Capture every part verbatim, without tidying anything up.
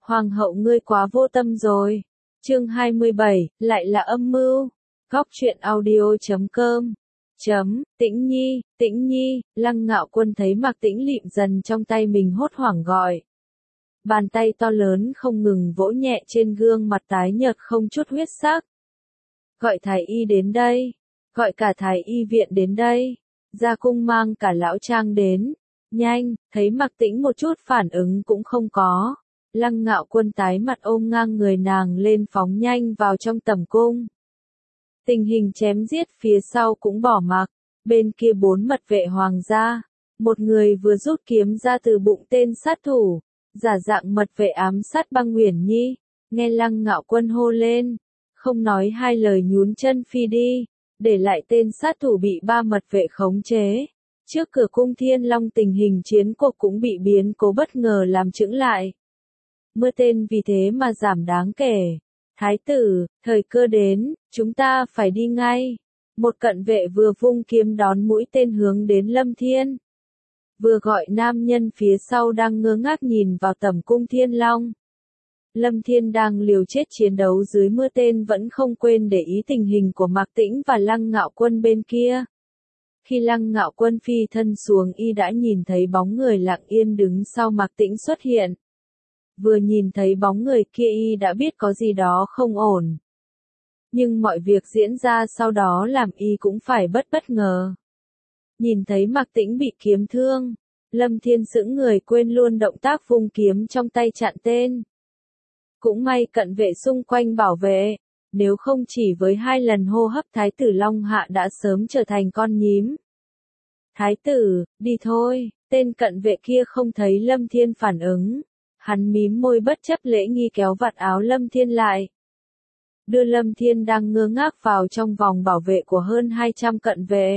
Hoàng hậu ngươi quá vô tâm rồi. Chương hai mươi bảy, lại là âm mưu. Góc truyện audio chấm com. Chấm, Tĩnh Nhi, Tĩnh Nhi, Lăng Ngạo Quân thấy Mạc Tĩnh lịm dần trong tay mình hốt hoảng gọi. Bàn tay to lớn không ngừng vỗ nhẹ trên gương mặt tái nhợt không chút huyết sắc. Gọi thái y đến đây, gọi cả thái y viện đến đây, ra cung mang cả lão trang đến, nhanh, thấy Mạc Tĩnh một chút phản ứng cũng không có. Lăng Ngạo Quân tái mặt ôm ngang người nàng lên phóng nhanh vào trong tẩm cung. Tình hình chém giết phía sau cũng bỏ mặc, bên kia bốn mật vệ hoàng gia, một người vừa rút kiếm ra từ bụng tên sát thủ, giả dạng mật vệ ám sát Băng Uyển Nhi, nghe Lăng Ngạo Quân hô lên, không nói hai lời nhún chân phi đi, để lại tên sát thủ bị ba mật vệ khống chế. Trước cửa cung Thiên Long tình hình chiến cuộc cũng bị biến cố bất ngờ làm chững lại. Mưa tên vì thế mà giảm đáng kể. Thái tử, thời cơ đến, chúng ta phải đi ngay. Một cận vệ vừa vung kiếm đón mũi tên hướng đến Lâm Thiên. Vừa gọi nam nhân phía sau đang ngơ ngác nhìn vào tẩm cung Thiên Long. Lâm Thiên đang liều chết chiến đấu dưới mưa tên vẫn không quên để ý tình hình của Mạc Tĩnh và Lăng Ngạo Quân bên kia. Khi Lăng Ngạo Quân phi thân xuống y đã nhìn thấy bóng người lặng yên đứng sau Mạc Tĩnh xuất hiện. Vừa nhìn thấy bóng người kia y đã biết có gì đó không ổn. Nhưng mọi việc diễn ra sau đó làm y cũng phải bất bất ngờ. Nhìn thấy Mạc Tĩnh bị kiếm thương, Lâm Thiên sững người quên luôn động tác vung kiếm trong tay chặn tên. Cũng may cận vệ xung quanh bảo vệ, nếu không chỉ với hai lần hô hấp Thái tử Long Hạ đã sớm trở thành con nhím. Thái tử, đi thôi, tên cận vệ kia không thấy Lâm Thiên phản ứng. Hắn mím môi bất chấp lễ nghi kéo vạt áo Lâm Thiên lại. Đưa Lâm Thiên đang ngơ ngác vào trong vòng bảo vệ của hơn hai trăm cận vệ.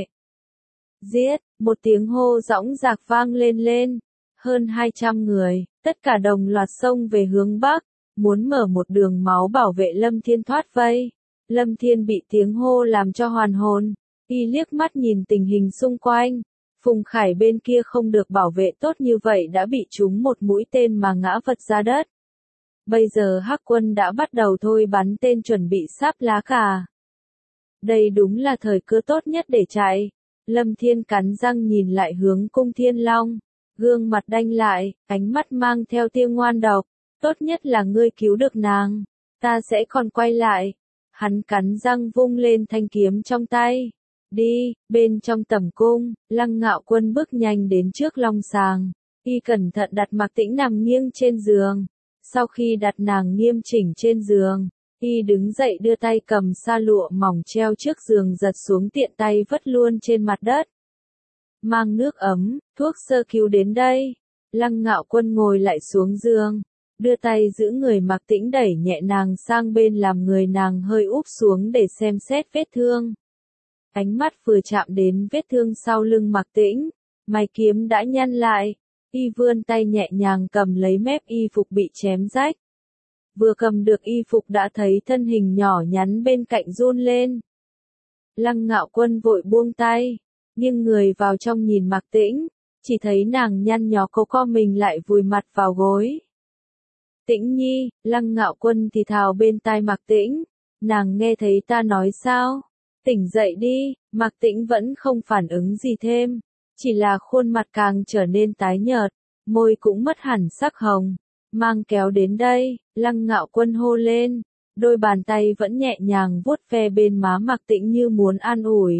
Giết, một tiếng hô dõng dạc vang lên lên. Hơn hai trăm người, tất cả đồng loạt xông về hướng Bắc, muốn mở một đường máu bảo vệ Lâm Thiên thoát vây. Lâm Thiên bị tiếng hô làm cho hoàn hồn, y liếc mắt nhìn tình hình xung quanh. Phùng Khải bên kia không được bảo vệ tốt như vậy đã bị trúng một mũi tên mà ngã vật ra đất. Bây giờ Hắc Quân đã bắt đầu thôi bắn tên chuẩn bị sáp lá cà. Đây đúng là thời cơ tốt nhất để chạy. Lâm Thiên cắn răng nhìn lại hướng cung Thiên Long, gương mặt đanh lại, ánh mắt mang theo tia ngoan độc. Tốt nhất là ngươi cứu được nàng, ta sẽ còn quay lại. Hắn cắn răng vung lên thanh kiếm trong tay. Đi, bên trong tẩm cung, Lăng Ngạo Quân bước nhanh đến trước long sàng. Y cẩn thận đặt Mạc Tĩnh nằm nghiêng trên giường. Sau khi đặt nàng nghiêm chỉnh trên giường, y đứng dậy đưa tay cầm sa lụa mỏng treo trước giường giật xuống tiện tay vứt luôn trên mặt đất. Mang nước ấm, thuốc sơ cứu đến đây. Lăng Ngạo Quân ngồi lại xuống giường, đưa tay giữ người Mạc Tĩnh đẩy nhẹ nàng sang bên làm người nàng hơi úp xuống để xem xét vết thương. Ánh mắt vừa chạm đến vết thương sau lưng Mạc Tĩnh, mày kiếm đã nhăn lại, y vươn tay nhẹ nhàng cầm lấy mép y phục bị chém rách. Vừa cầm được y phục đã thấy thân hình nhỏ nhắn bên cạnh run lên. Lăng Ngạo Quân vội buông tay, nghiêng người vào trong nhìn Mạc Tĩnh, chỉ thấy nàng nhăn nhó cố co mình lại vùi mặt vào gối. Tĩnh Nhi, Lăng Ngạo Quân thì thào bên tai Mạc Tĩnh, nàng nghe thấy ta nói sao? Tỉnh dậy đi, Mạc Tĩnh vẫn không phản ứng gì thêm, chỉ là khuôn mặt càng trở nên tái nhợt, môi cũng mất hẳn sắc hồng. Mang kéo đến đây, Lăng Ngạo Quân hô lên, đôi bàn tay vẫn nhẹ nhàng vuốt ve bên má Mạc Tĩnh như muốn an ủi.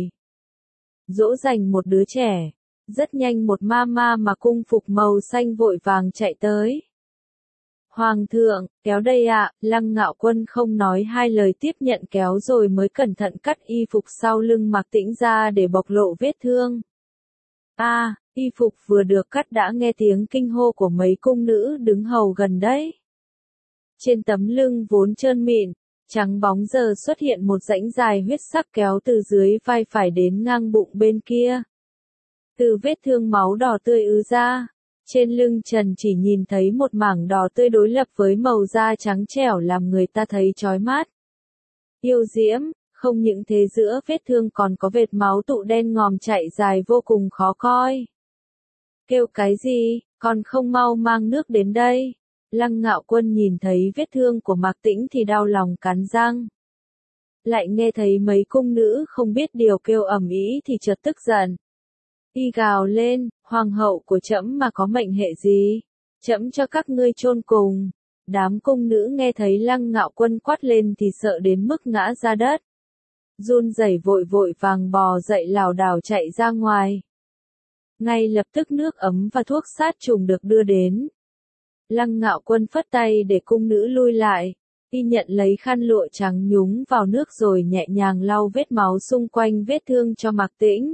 Dỗ dành một đứa trẻ, rất nhanh một ma ma mà cung phục màu xanh vội vàng chạy tới. Hoàng thượng, kéo đây ạ, à, Lăng Ngạo Quân không nói hai lời tiếp nhận kéo rồi mới cẩn thận cắt y phục sau lưng Mạc Tĩnh ra để bộc lộ vết thương. A, à, y phục vừa được cắt đã nghe tiếng kinh hô của mấy cung nữ đứng hầu gần đấy. Trên tấm lưng vốn trơn mịn, trắng bóng giờ xuất hiện một rãnh dài huyết sắc kéo từ dưới vai phải đến ngang bụng bên kia. Từ vết thương máu đỏ tươi ứ ra. Trên lưng trần chỉ nhìn thấy một mảng đỏ tươi đối lập với màu da trắng trẻo làm người ta thấy chói mắt. Yêu diễm, không những thế giữa vết thương còn có vệt máu tụ đen ngòm chảy dài vô cùng khó coi. Kêu cái gì, còn không mau mang nước đến đây. Lăng Ngạo Quân nhìn thấy vết thương của Mạc Tĩnh thì đau lòng cắn răng. Lại nghe thấy mấy cung nữ không biết điều kêu ầm ĩ thì chợt tức giận. Y gào lên, hoàng hậu của trẫm mà có mệnh hệ gì? Trẫm cho các ngươi chôn cùng. Đám cung nữ nghe thấy Lăng Ngạo Quân quát lên thì sợ đến mức ngã ra đất. Run rẩy vội vội vàng bò dậy lảo đảo chạy ra ngoài. Ngay lập tức nước ấm và thuốc sát trùng được đưa đến. Lăng Ngạo Quân phất tay để cung nữ lui lại. Y nhận lấy khăn lụa trắng nhúng vào nước rồi nhẹ nhàng lau vết máu xung quanh vết thương cho Mạc Tĩnh.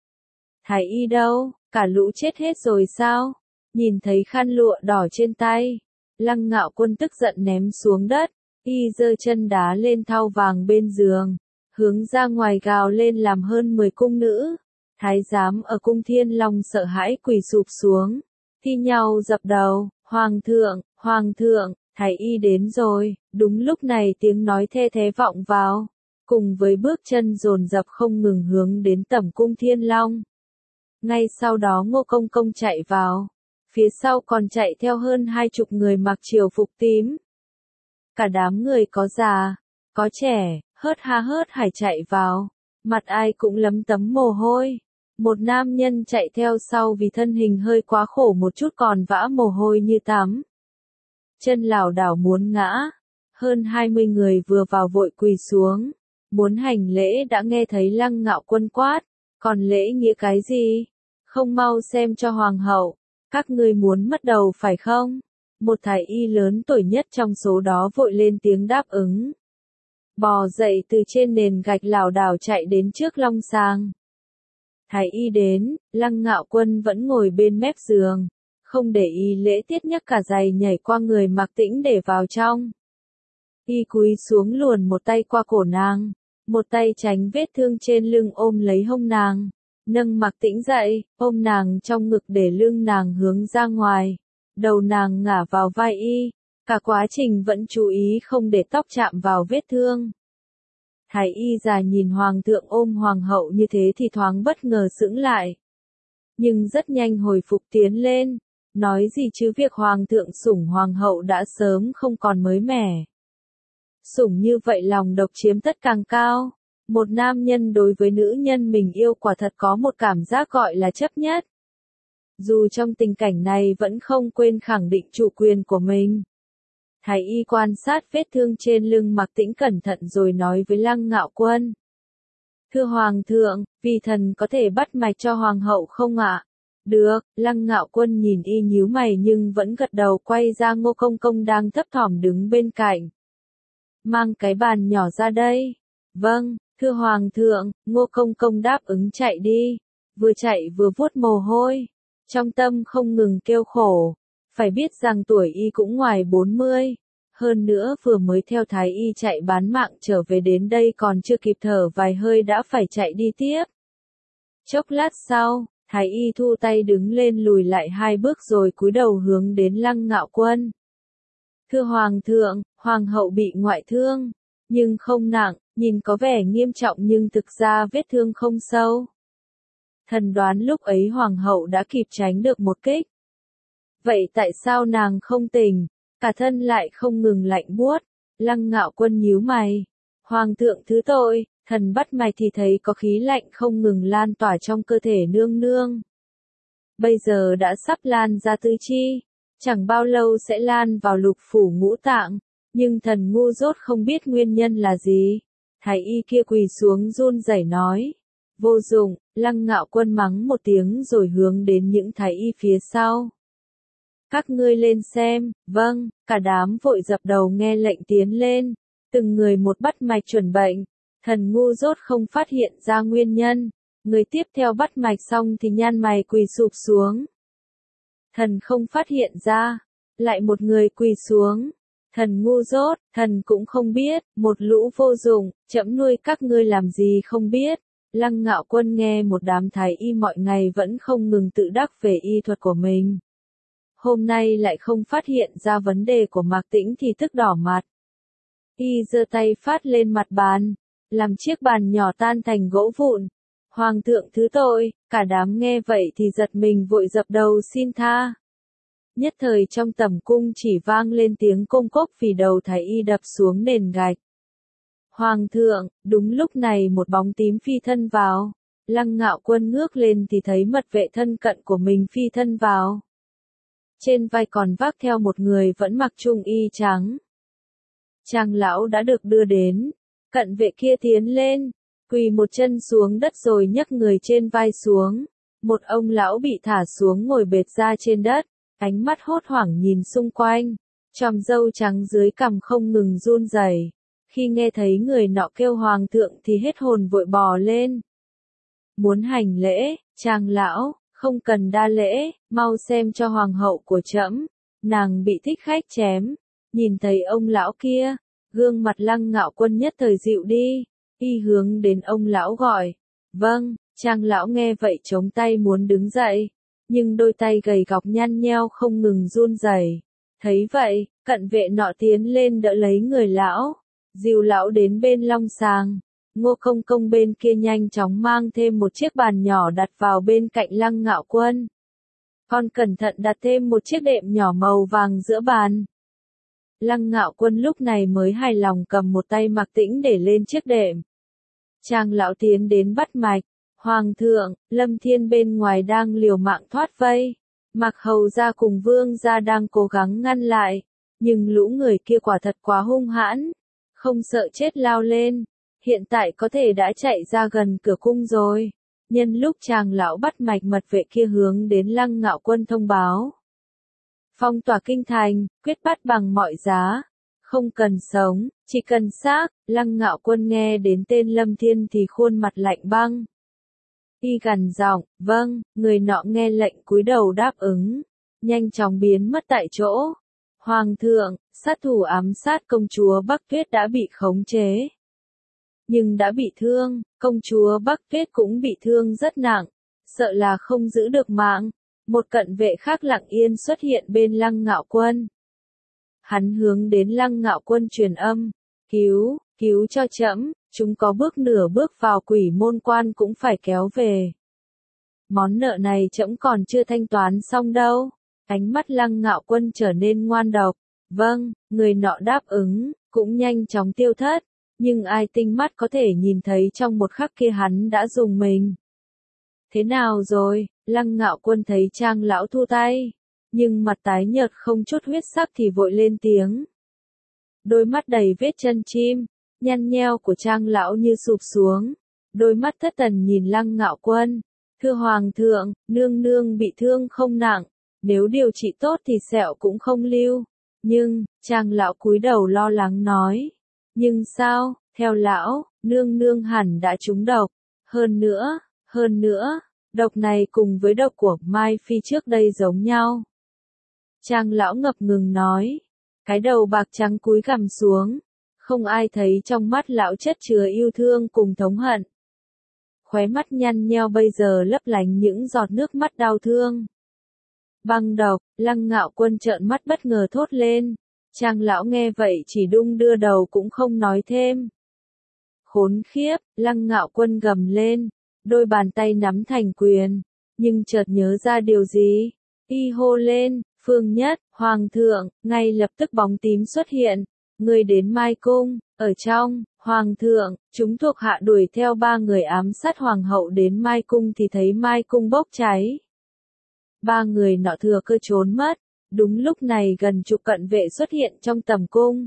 Thái y đâu, cả lũ chết hết rồi sao? Nhìn thấy khăn lụa đỏ trên tay, Lăng Ngạo Quân tức giận ném xuống đất. Y giơ chân đá lên thau vàng bên giường, hướng ra ngoài gào lên làm hơn mười cung nữ. Thái giám ở cung Thiên Long sợ hãi quỳ sụp xuống, thi nhau dập đầu, Hoàng thượng, Hoàng thượng, Thái y đến rồi. Đúng lúc này tiếng nói the thế vọng vào, cùng với bước chân dồn dập không ngừng hướng đến tẩm cung Thiên Long. Ngay sau đó Ngô Công Công chạy vào, phía sau còn chạy theo hơn hai chục người mặc triều phục tím. Cả đám người có già, có trẻ, hớt ha hớt hải chạy vào, mặt ai cũng lấm tấm mồ hôi. Một nam nhân chạy theo sau vì thân hình hơi quá khổ một chút còn vã mồ hôi như tắm. Chân lảo đảo muốn ngã, hơn hai mươi người vừa vào vội quỳ xuống, muốn hành lễ đã nghe thấy Lăng Ngạo Quân quát, còn lễ nghĩa cái gì? Không mau xem cho hoàng hậu, các ngươi muốn mất đầu phải không? Một thái y lớn tuổi nhất trong số đó vội lên tiếng đáp ứng. Bò dậy từ trên nền gạch lảo đảo chạy đến trước long sàng. Thái y đến, Lăng Ngạo Quân vẫn ngồi bên mép giường, không để y lễ tiết nhấc cả giày nhảy qua người Mạc Tĩnh để vào trong. Y cúi xuống luồn một tay qua cổ nàng, một tay tránh vết thương trên lưng ôm lấy hông nàng, nâng Mạc Tĩnh dậy, ôm nàng trong ngực để lưng nàng hướng ra ngoài, đầu nàng ngả vào vai y, cả quá trình vẫn chú ý không để tóc chạm vào vết thương. Thái y già nhìn hoàng thượng ôm hoàng hậu như thế thì thoáng bất ngờ sững lại. Nhưng rất nhanh hồi phục tiến lên, nói gì chứ việc hoàng thượng sủng hoàng hậu đã sớm không còn mới mẻ. Sủng như vậy lòng độc chiếm tất càng cao. Một nam nhân đối với nữ nhân mình yêu quả thật có một cảm giác gọi là chấp nhất. Dù trong tình cảnh này vẫn không quên khẳng định chủ quyền của mình. Thái y quan sát vết thương trên lưng Mạc Tĩnh cẩn thận rồi nói với Lăng Ngạo Quân. Thưa Hoàng thượng, vì thần có thể bắt mạch cho Hoàng hậu không ạ? Được, Lăng Ngạo Quân nhìn y nhíu mày nhưng vẫn gật đầu quay ra Ngô Công Công đang thấp thỏm đứng bên cạnh. Mang cái bàn nhỏ ra đây. Vâng, thưa Hoàng thượng, Ngô Công Công đáp ứng chạy đi. Vừa chạy vừa vuốt mồ hôi. Trong tâm không ngừng kêu khổ. Phải biết rằng tuổi y cũng ngoài bốn mươi. Hơn nữa vừa mới theo thái y chạy bán mạng trở về đến đây còn chưa kịp thở vài hơi đã phải chạy đi tiếp. Chốc lát sau, thái y thu tay đứng lên lùi lại hai bước rồi cúi đầu hướng đến Lăng Ngạo Quân. Thưa Hoàng thượng, Hoàng hậu bị ngoại thương, nhưng không nặng, nhìn có vẻ nghiêm trọng nhưng thực ra vết thương không sâu. Thần đoán lúc ấy Hoàng hậu đã kịp tránh được một kích. Vậy tại sao nàng không tỉnh, cả thân lại không ngừng lạnh buốt? Lăng Ngạo Quân nhíu mày. Hoàng thượng thứ tội, thần bắt mạch thì thấy có khí lạnh không ngừng lan tỏa trong cơ thể nương nương. Bây giờ đã sắp lan ra tứ chi, chẳng bao lâu sẽ lan vào lục phủ ngũ tạng, nhưng thần ngu dốt không biết nguyên nhân là gì. Thái y kia quỳ xuống run rẩy nói. Vô dụng, Lăng Ngạo Quân mắng một tiếng rồi hướng đến những thái y phía sau. Các ngươi lên xem, vâng, cả đám vội dập đầu nghe lệnh tiến lên, từng người một bắt mạch chuẩn bệnh, thần ngu dốt không phát hiện ra nguyên nhân, người tiếp theo bắt mạch xong thì nhăn mày quỳ sụp xuống. Thần không phát hiện ra, lại một người quỳ xuống, thần ngu dốt, thần cũng không biết, một lũ vô dụng, trẫm nuôi các ngươi làm gì không biết. Lăng Ngạo Quân nghe một đám thái y mọi ngày vẫn không ngừng tự đắc về y thuật của mình. Hôm nay lại không phát hiện ra vấn đề của Mạc Tĩnh thì tức đỏ mặt. Y giơ tay phát lên mặt bàn, làm chiếc bàn nhỏ tan thành gỗ vụn. Hoàng thượng thứ tội, cả đám nghe vậy thì giật mình vội dập đầu xin tha. Nhất thời trong tầm cung chỉ vang lên tiếng công cốc vì đầu thái y đập xuống nền gạch. Hoàng thượng, đúng lúc này một bóng tím phi thân vào. Lăng Ngạo Quân ngước lên thì thấy mật vệ thân cận của mình phi thân vào. Trên vai còn vác theo một người vẫn mặc trung y trắng. Trang lão đã được đưa đến. Cận vệ kia tiến lên, quỳ một chân xuống đất rồi nhấc người trên vai xuống. Một ông lão bị thả xuống ngồi bệt ra trên đất, ánh mắt hốt hoảng nhìn xung quanh. Chòm râu trắng dưới cằm không ngừng run rẩy. Khi nghe thấy người nọ kêu hoàng thượng thì hết hồn vội bò lên. Muốn hành lễ, Trang lão, không cần đa lễ, mau xem cho hoàng hậu của trẫm, nàng bị thích khách chém. Nhìn thấy ông lão kia, gương mặt Lăng Ngạo Quân nhất thời dịu đi, y hướng đến ông lão gọi. Vâng, Trang lão nghe vậy chống tay muốn đứng dậy, nhưng đôi tay gầy gọc nhăn nheo không ngừng run rẩy. Thấy vậy, cận vệ nọ tiến lên đỡ lấy người lão, dìu lão đến bên long sàng. Ngô Công Công bên kia nhanh chóng mang thêm một chiếc bàn nhỏ đặt vào bên cạnh Lăng Ngạo Quân. Còn cẩn thận đặt thêm một chiếc đệm nhỏ màu vàng giữa bàn. Lăng Ngạo Quân lúc này mới hài lòng cầm một tay Mạc Tĩnh để lên chiếc đệm. Trang lão tiến đến bắt mạch. Hoàng thượng, Lâm Thiên bên ngoài đang liều mạng thoát vây. Mạc Hầu gia cùng Vương gia đang cố gắng ngăn lại. Nhưng lũ người kia quả thật quá hung hãn. Không sợ chết lao lên. Hiện tại có thể đã chạy ra gần cửa cung rồi. Nhân lúc chàng lão bắt mạch mật vệ kia hướng đến Lăng Ngạo Quân thông báo. Phong tỏa kinh thành, quyết bắt bằng mọi giá. Không cần sống, chỉ cần xác. Lăng Ngạo Quân nghe đến tên Lâm Thiên thì khuôn mặt lạnh băng. Y gằn giọng, vâng, người nọ nghe lệnh cúi đầu đáp ứng. Nhanh chóng biến mất tại chỗ. Hoàng thượng, sát thủ ám sát công chúa Bắc Tuyết đã bị khống chế. Nhưng đã bị thương, công chúa Bắc Tuyết cũng bị thương rất nặng, sợ là không giữ được mạng. Một cận vệ khác lặng yên xuất hiện bên Lăng Ngạo Quân. Hắn hướng đến Lăng Ngạo Quân truyền âm, cứu, cứu cho trẫm, chúng có bước nửa bước vào quỷ môn quan cũng phải kéo về. Món nợ này trẫm còn chưa thanh toán xong đâu. Ánh mắt Lăng Ngạo Quân trở nên ngoan độc. Vâng, người nọ đáp ứng, cũng nhanh chóng tiêu thất. Nhưng ai tinh mắt có thể nhìn thấy trong một khắc kia hắn đã dùng mình. Thế nào rồi? Lăng Ngạo Quân thấy Trang lão thu tay, nhưng mặt tái nhợt không chút huyết sắc thì vội lên tiếng. Đôi mắt đầy vết chân chim, nhăn nheo của Trang lão như sụp xuống. Đôi mắt thất thần nhìn Lăng Ngạo Quân. Thưa Hoàng thượng, nương nương bị thương không nặng, nếu điều trị tốt thì sẹo cũng không lưu. Nhưng, Trang lão cúi đầu lo lắng nói. Nhưng sao, theo lão, nương nương hẳn đã trúng độc. Hơn nữa, hơn nữa, độc này cùng với độc của Mai Phi trước đây giống nhau. Trang lão ngập ngừng nói. Cái đầu bạc trắng cúi gằm xuống. Không ai thấy trong mắt lão chất chứa yêu thương cùng thống hận. Khóe mắt nhăn nheo bây giờ lấp lánh những giọt nước mắt đau thương. Băng độc, Lăng Ngạo Quân trợn mắt bất ngờ thốt lên. Trang lão nghe vậy chỉ đung đưa đầu cũng không nói thêm. Khốn khiếp, Lăng Ngạo Quân gầm lên, đôi bàn tay nắm thành quyền, nhưng chợt nhớ ra điều gì. Y hô lên, Phương Nhất, Hoàng thượng, ngay lập tức bóng tím xuất hiện, người đến Mai Cung, ở trong, Hoàng thượng, chúng thuộc hạ đuổi theo ba người ám sát Hoàng hậu đến Mai Cung thì thấy Mai Cung bốc cháy. Ba người nọ thừa cơ trốn mất. Đúng lúc này gần chục cận vệ xuất hiện trong tầm cung.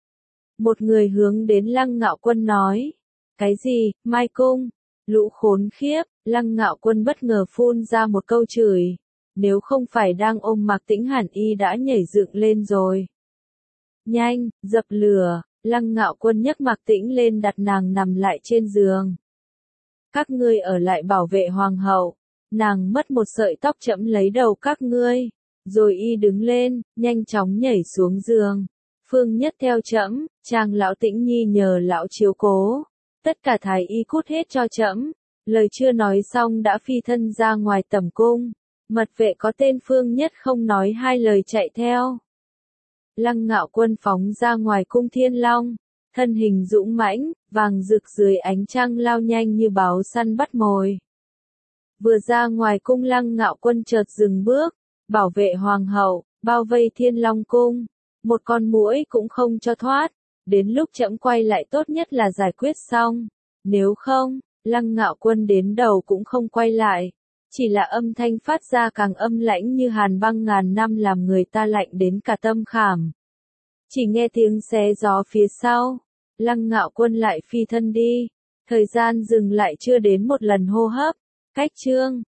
Một người hướng đến Lăng Ngạo Quân nói. Cái gì, Mai Cung? Lũ khốn khiếp, Lăng Ngạo Quân bất ngờ phun ra một câu chửi. Nếu không phải đang ôm Mạc Tĩnh hẳn y đã nhảy dựng lên rồi. Nhanh, dập lửa, Lăng Ngạo Quân nhấc Mạc Tĩnh lên đặt nàng nằm lại trên giường. Các ngươi ở lại bảo vệ Hoàng hậu. Nàng mất một sợi tóc trẫm lấy đầu các ngươi. Rồi y đứng lên, nhanh chóng nhảy xuống giường. Phương Nhất theo trẫm, Trang lão Tĩnh Nhi nhờ lão chiếu cố. Tất cả thái y cút hết cho trẫm. Lời chưa nói xong đã phi thân ra ngoài tầm cung. Mật vệ có tên Phương Nhất không nói hai lời chạy theo. Lăng Ngạo Quân phóng ra ngoài cung Thiên Long. Thân hình dũng mãnh, vàng rực dưới ánh trăng lao nhanh như báo săn bắt mồi. Vừa ra ngoài cung Lăng Ngạo Quân chợt dừng bước. Bảo vệ Hoàng hậu, bao vây Thiên Long Cung, một con muỗi cũng không cho thoát, đến lúc trẫm quay lại tốt nhất là giải quyết xong, nếu không, Lăng Ngạo Quân đến đầu cũng không quay lại, chỉ là âm thanh phát ra càng âm lãnh như hàn băng ngàn năm làm người ta lạnh đến cả tâm khảm. Chỉ nghe tiếng xé gió phía sau, Lăng Ngạo Quân lại phi thân đi, thời gian dừng lại chưa đến một lần hô hấp, cách chương